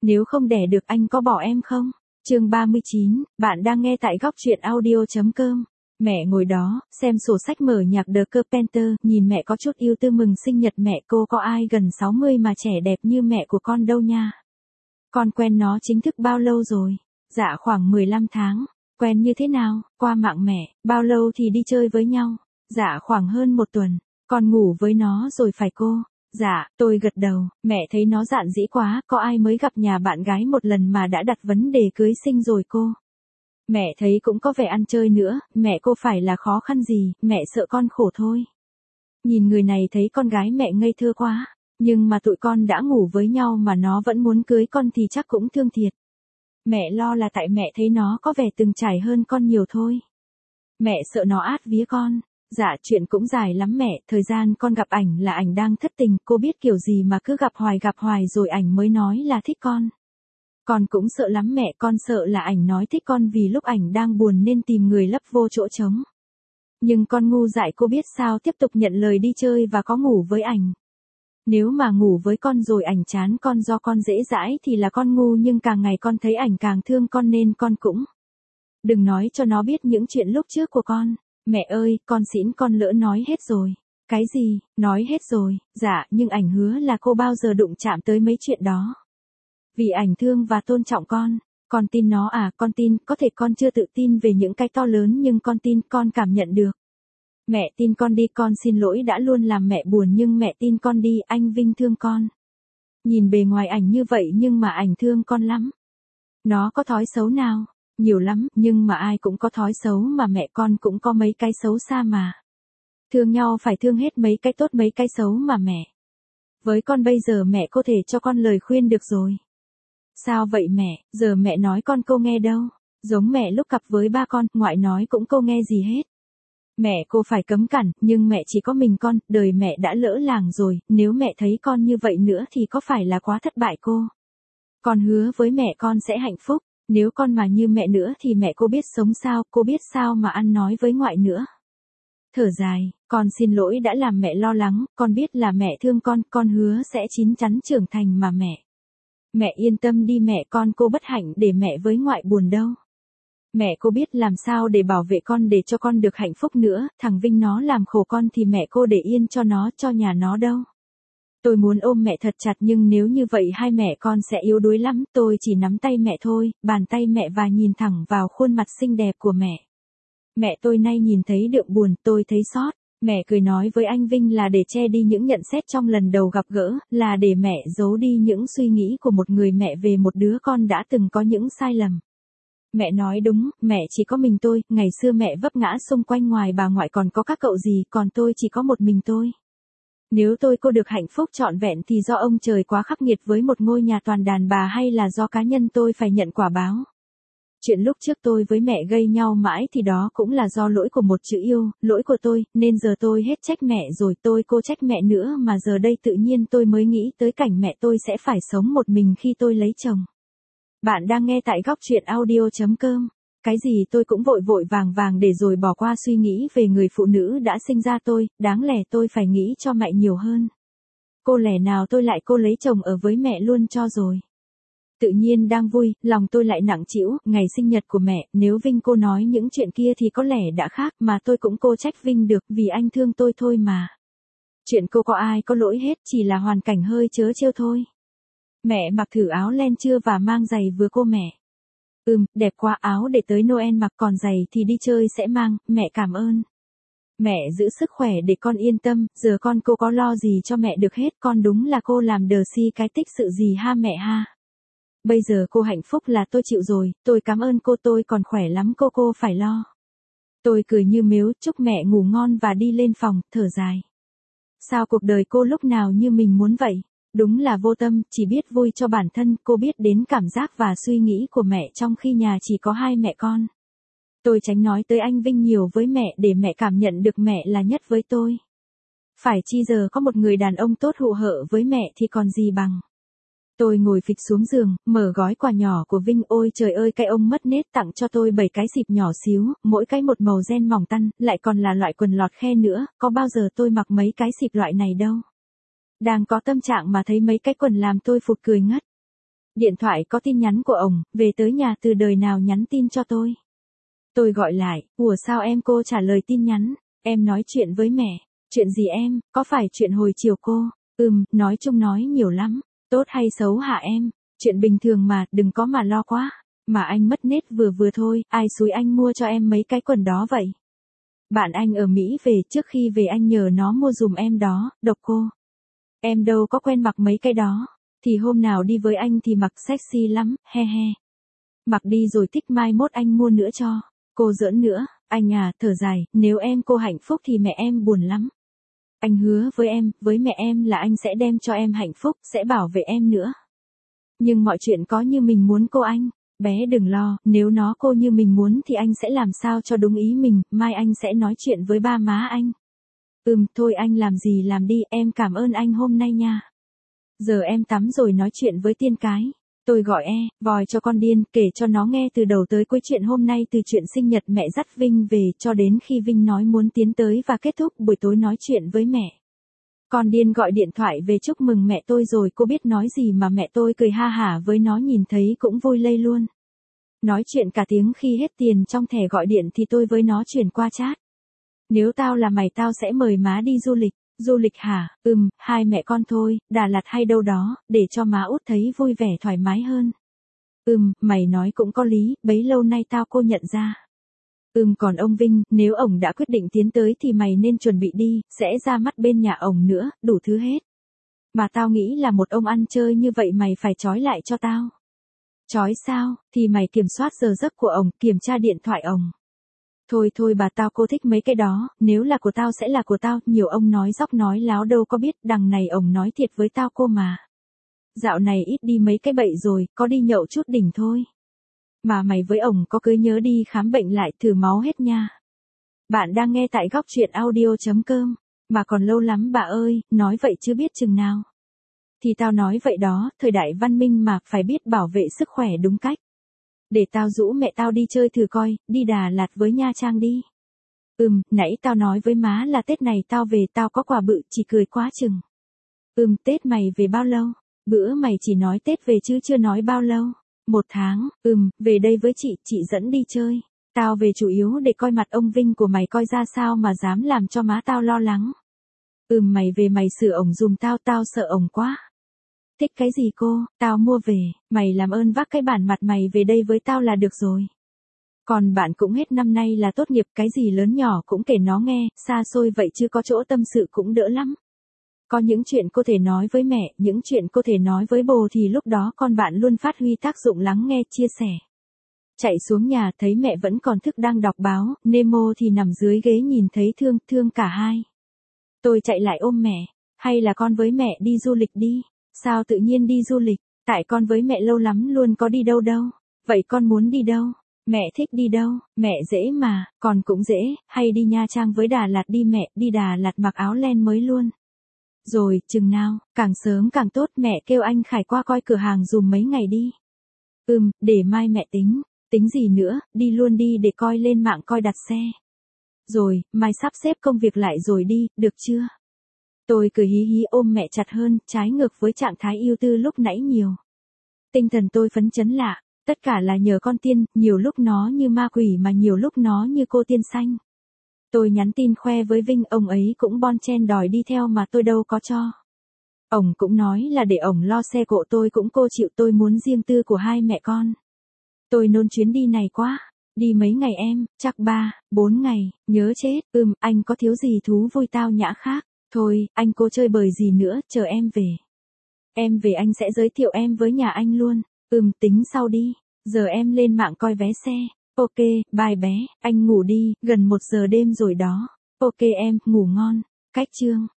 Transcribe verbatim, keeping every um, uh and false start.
Nếu không đẻ được anh có bỏ em không? Chương ba mươi chín, bạn đang nghe tại góc truyện audio.com. Mẹ ngồi đó, xem sổ sách mở nhạc The Carpenter, nhìn mẹ có chút yêu tư mừng sinh nhật mẹ. Cô có ai gần sáu mươi mà trẻ đẹp như mẹ của con đâu nha. Con quen nó chính thức bao lâu rồi? Dạ khoảng mười lăm tháng. Quen như thế nào? Qua mạng mẹ. Bao lâu thì đi chơi với nhau? Dạ khoảng hơn một tuần. Con ngủ với nó rồi phải cô? Dạ, tôi gật đầu. Mẹ thấy nó dạn dĩ quá, có ai mới gặp nhà bạn gái một lần mà đã đặt vấn đề cưới sinh rồi cô? Mẹ thấy cũng có vẻ ăn chơi nữa, mẹ cô phải là khó khăn gì, mẹ sợ con khổ thôi. Nhìn người này thấy con gái mẹ ngây thơ quá, nhưng mà tụi con đã ngủ với nhau mà nó vẫn muốn cưới con thì chắc cũng thương thiệt. Mẹ lo là tại mẹ thấy nó có vẻ từng trải hơn con nhiều thôi. Mẹ sợ nó át vía con. Dạ chuyện cũng dài lắm mẹ, thời gian con gặp ảnh là ảnh đang thất tình, cô biết kiểu gì mà cứ gặp hoài gặp hoài rồi ảnh mới nói là thích con. Con cũng sợ lắm mẹ, con sợ là ảnh nói thích con vì lúc ảnh đang buồn nên tìm người lấp vô chỗ trống. Nhưng con ngu dại, cô biết sao tiếp tục nhận lời đi chơi và có ngủ với ảnh. Nếu mà ngủ với con rồi ảnh chán con do con dễ dãi thì là con ngu, nhưng càng ngày con thấy ảnh càng thương con nên con cũng đừng nói cho nó biết những chuyện lúc trước của con. Mẹ ơi, con xỉn, con lỡ nói hết rồi. Cái gì? Nói hết rồi. Dạ, nhưng ảnh hứa là cô bao giờ đụng chạm tới mấy chuyện đó. Vì ảnh thương và tôn trọng con. Con tin nó à? Con tin, có thể con chưa tự tin về những cái to lớn nhưng con tin, con cảm nhận được. Mẹ tin con đi, con xin lỗi đã luôn làm mẹ buồn nhưng mẹ tin con đi, anh Vinh thương con. Nhìn bề ngoài ảnh như vậy nhưng mà ảnh thương con lắm. Nó có thói xấu nào? Nhiều lắm, nhưng mà ai cũng có thói xấu mà mẹ, con cũng có mấy cái xấu xa mà. Thương nhau phải thương hết mấy cái tốt mấy cái xấu mà mẹ. Với con bây giờ mẹ có thể cho con lời khuyên được rồi. Sao vậy mẹ, giờ mẹ nói con cô nghe đâu. Giống mẹ lúc cặp với ba con, ngoại nói cũng cô nghe gì hết. Mẹ cô phải cấm cản, nhưng mẹ chỉ có mình con, đời mẹ đã lỡ làng rồi, nếu mẹ thấy con như vậy nữa thì có phải là quá thất bại cô? Con hứa với mẹ con sẽ hạnh phúc. Nếu con mà như mẹ nữa thì mẹ cô biết sống sao, cô biết sao mà ăn nói với ngoại nữa. Thở dài, con xin lỗi đã làm mẹ lo lắng, con biết là mẹ thương con, con hứa sẽ chín chắn trưởng thành mà mẹ. Mẹ yên tâm đi mẹ, con cô bất hạnh để mẹ với ngoại buồn đâu. Mẹ cô biết làm sao để bảo vệ con để cho con được hạnh phúc nữa, thằng Vinh nó làm khổ con thì mẹ cô để yên cho nó, cho nhà nó đâu. Tôi muốn ôm mẹ thật chặt nhưng nếu như vậy hai mẹ con sẽ yếu đuối lắm, tôi chỉ nắm tay mẹ thôi, bàn tay mẹ và nhìn thẳng vào khuôn mặt xinh đẹp của mẹ. Mẹ tôi nay nhìn thấy đượm buồn, tôi thấy xót. Mẹ cười nói với anh Vinh là để che đi những nhận xét trong lần đầu gặp gỡ, là để mẹ giấu đi những suy nghĩ của một người mẹ về một đứa con đã từng có những sai lầm. Mẹ nói đúng, mẹ chỉ có mình tôi, ngày xưa mẹ vấp ngã xung quanh ngoài bà ngoại còn có các cậu gì, còn tôi chỉ có một mình tôi. Nếu tôi cô được hạnh phúc trọn vẹn thì do ông trời quá khắc nghiệt với một ngôi nhà toàn đàn bà hay là do cá nhân tôi phải nhận quả báo. Chuyện lúc trước tôi với mẹ gây nhau mãi thì đó cũng là do lỗi của một chữ yêu, lỗi của tôi, nên giờ tôi hết trách mẹ rồi, tôi cô trách mẹ nữa mà giờ đây tự nhiên tôi mới nghĩ tới cảnh mẹ tôi sẽ phải sống một mình khi tôi lấy chồng. Bạn đang nghe tại góc truyện audio.com. Cái gì tôi cũng vội vội vàng vàng để rồi bỏ qua suy nghĩ về người phụ nữ đã sinh ra tôi, đáng lẽ tôi phải nghĩ cho mẹ nhiều hơn. Cô lẽ nào tôi lại cô lấy chồng ở với mẹ luôn cho rồi. Tự nhiên đang vui, lòng tôi lại nặng trĩu, ngày sinh nhật của mẹ, nếu Vinh cô nói những chuyện kia thì có lẽ đã khác mà tôi cũng cô trách Vinh được vì anh thương tôi thôi mà. Chuyện cô có ai có lỗi hết, chỉ là hoàn cảnh hơi trớ trêu thôi. Mẹ mặc thử áo len chưa và mang giày vừa cô mẹ. Ừm, đẹp quá, áo để tới Noel mặc, còn giày thì đi chơi sẽ mang, mẹ cảm ơn. Mẹ giữ sức khỏe để con yên tâm, giờ con cô có lo gì cho mẹ được hết, con đúng là cô làm đờ si cái tích sự gì ha mẹ ha. Bây giờ cô hạnh phúc là tôi chịu rồi, tôi cảm ơn cô, tôi còn khỏe lắm cô cô phải lo. Tôi cười như mếu, chúc mẹ ngủ ngon và đi lên phòng, thở dài. Sao cuộc đời cô lúc nào như mình muốn vậy? Đúng là vô tâm, chỉ biết vui cho bản thân, cô biết đến cảm giác và suy nghĩ của mẹ trong khi nhà chỉ có hai mẹ con. Tôi tránh nói tới anh Vinh nhiều với mẹ để mẹ cảm nhận được mẹ là nhất với tôi. Phải chi giờ có một người đàn ông tốt hụ hợ với mẹ thì còn gì bằng. Tôi ngồi phịch xuống giường, mở gói quà nhỏ của Vinh, ôi trời ơi cái ông mất nết tặng cho tôi bảy cái xịp nhỏ xíu, mỗi cái một màu ren mỏng tăn, lại còn là loại quần lọt khe nữa, có bao giờ tôi mặc mấy cái xịp loại này đâu. Đang có tâm trạng mà thấy mấy cái quần làm tôi phụt cười ngất. Điện thoại có tin nhắn của ổng, về tới nhà từ đời nào nhắn tin cho tôi. Tôi gọi lại, ủa sao em? Cô trả lời tin nhắn, em nói chuyện với mẹ. Chuyện gì em, có phải chuyện hồi chiều cô? Ừm, nói chung nói nhiều lắm. Tốt hay xấu hả em? Chuyện bình thường mà, đừng có mà lo quá. Mà anh mất nết vừa vừa thôi, ai xúi anh mua cho em mấy cái quần đó vậy? Bạn anh ở Mỹ về, trước khi về anh nhờ nó mua dùm em đó, độc cô. Em đâu có quen mặc mấy cái đó. Thì hôm nào đi với anh thì mặc sexy lắm, he he. Mặc đi rồi thích mai mốt anh mua nữa cho. Cô giỡn nữa, anh à, thở dài, nếu em cô hạnh phúc thì mẹ em buồn lắm. Anh hứa với em, với mẹ em là anh sẽ đem cho em hạnh phúc, sẽ bảo vệ em nữa. Nhưng mọi chuyện có như mình muốn cô anh. Bé đừng lo, nếu nó cô như mình muốn thì anh sẽ làm sao cho đúng ý mình, mai anh sẽ nói chuyện với ba má anh. Ừm, thôi anh làm gì làm đi, em cảm ơn anh hôm nay nha. Giờ em tắm rồi nói chuyện với Tiên cái. Tôi gọi e, vòi cho con điên, kể cho nó nghe từ đầu tới cuối chuyện hôm nay, từ chuyện sinh nhật mẹ dắt Vinh về cho đến khi Vinh nói muốn tiến tới và kết thúc buổi tối nói chuyện với mẹ. Con điên gọi điện thoại về chúc mừng mẹ tôi rồi, cô biết nói gì mà mẹ tôi cười ha hả với nó, nhìn thấy cũng vui lây luôn. Nói chuyện cả tiếng, khi hết tiền trong thẻ gọi điện thì tôi với nó chuyển qua chat. Nếu tao là mày tao sẽ mời má đi du lịch. Du lịch hả? Ừm, hai mẹ con thôi, Đà Lạt hay đâu đó, để cho má út thấy vui vẻ thoải mái hơn. Ừm, mày nói cũng có lý, bấy lâu nay tao cô nhận ra. Ừm, còn ông Vinh, nếu ổng đã quyết định tiến tới thì mày nên chuẩn bị đi, sẽ ra mắt bên nhà ổng nữa, đủ thứ hết. Mà tao nghĩ là một ông ăn chơi như vậy mày phải trói lại cho tao. Trói sao? Thì mày kiểm soát giờ giấc của ổng, kiểm tra điện thoại ổng. Thôi thôi bà tao cô thích mấy cái đó, nếu là của tao sẽ là của tao, nhiều ông nói dóc nói láo đâu có biết, đằng này ổng nói thiệt với tao cô mà. Dạo này ít đi mấy cái bậy rồi, có đi nhậu chút đỉnh thôi. Mà mày với ổng có cưới nhớ đi khám bệnh lại, thử máu hết nha. Bạn đang nghe tại góc truyện audio.com, mà còn lâu lắm bà ơi, nói vậy chứ biết chừng nào. Thì tao nói vậy đó, thời đại văn minh mà, phải biết bảo vệ sức khỏe đúng cách. Để tao rủ mẹ tao đi chơi thử coi, đi Đà Lạt với Nha Trang đi. Ừm, nãy tao nói với má là Tết này tao về, tao có quà bự, chỉ cười quá chừng. Ừm, Tết mày về bao lâu? Bữa mày chỉ nói Tết về chứ chưa nói bao lâu. Một tháng, ừm, về đây với chị, chị dẫn đi chơi. Tao về chủ yếu để coi mặt ông Vinh của mày coi ra sao mà dám làm cho má tao lo lắng. Ừm, mày về mày sửa ổng dùm tao, tao sợ ổng quá. Thích cái gì cô, tao mua về, mày làm ơn vác cái bản mặt mày về đây với tao là được rồi. Còn bạn cũng hết năm nay là tốt nghiệp, cái gì lớn nhỏ cũng kể nó nghe, xa xôi vậy chứ có chỗ tâm sự cũng đỡ lắm. Có những chuyện cô thể nói với mẹ, những chuyện cô thể nói với bồ thì lúc đó con bạn luôn phát huy tác dụng lắng nghe, chia sẻ. Chạy xuống nhà thấy mẹ vẫn còn thức đang đọc báo, Nemo thì nằm dưới ghế nhìn thấy thương, thương cả hai. Tôi chạy lại ôm mẹ, hay là con với mẹ đi du lịch đi. Sao tự nhiên đi du lịch, tại con với mẹ lâu lắm luôn có đi đâu đâu. Vậy con muốn đi đâu? Mẹ thích đi đâu? Mẹ dễ mà, con cũng dễ, hay đi Nha Trang với Đà Lạt đi mẹ, đi Đà Lạt mặc áo len mới luôn. Rồi, chừng nào, càng sớm càng tốt, mẹ kêu anh Khải qua coi cửa hàng dùm mấy ngày đi. Ừm, để mai mẹ tính, tính gì nữa, đi luôn đi để coi lên mạng coi đặt xe. Rồi, mai sắp xếp công việc lại rồi đi, được chưa? Tôi cười hí hí ôm mẹ chặt hơn, trái ngược với trạng thái yêu tư lúc nãy nhiều. Tinh thần tôi phấn chấn lạ, tất cả là nhờ con Tiên, nhiều lúc nó như ma quỷ mà nhiều lúc nó như cô tiên xanh. Tôi nhắn tin khoe với Vinh, ông ấy cũng bon chen đòi đi theo mà tôi đâu có cho. Ông cũng nói là để ổng lo xe cộ, tôi cũng cô chịu, tôi muốn riêng tư của hai mẹ con. Tôi nôn chuyến đi này quá. Đi mấy ngày em, chắc ba, bốn ngày, nhớ chết, ừm, anh có thiếu gì thú vui tao nhã khác. Thôi, anh cô chơi bời gì nữa, chờ em về. Em về anh sẽ giới thiệu em với nhà anh luôn. Ừm, tính sau đi. Giờ em lên mạng coi vé xe. Ok, bye bé, anh ngủ đi, gần một giờ đêm rồi đó. Ok em, ngủ ngon. Cách chương.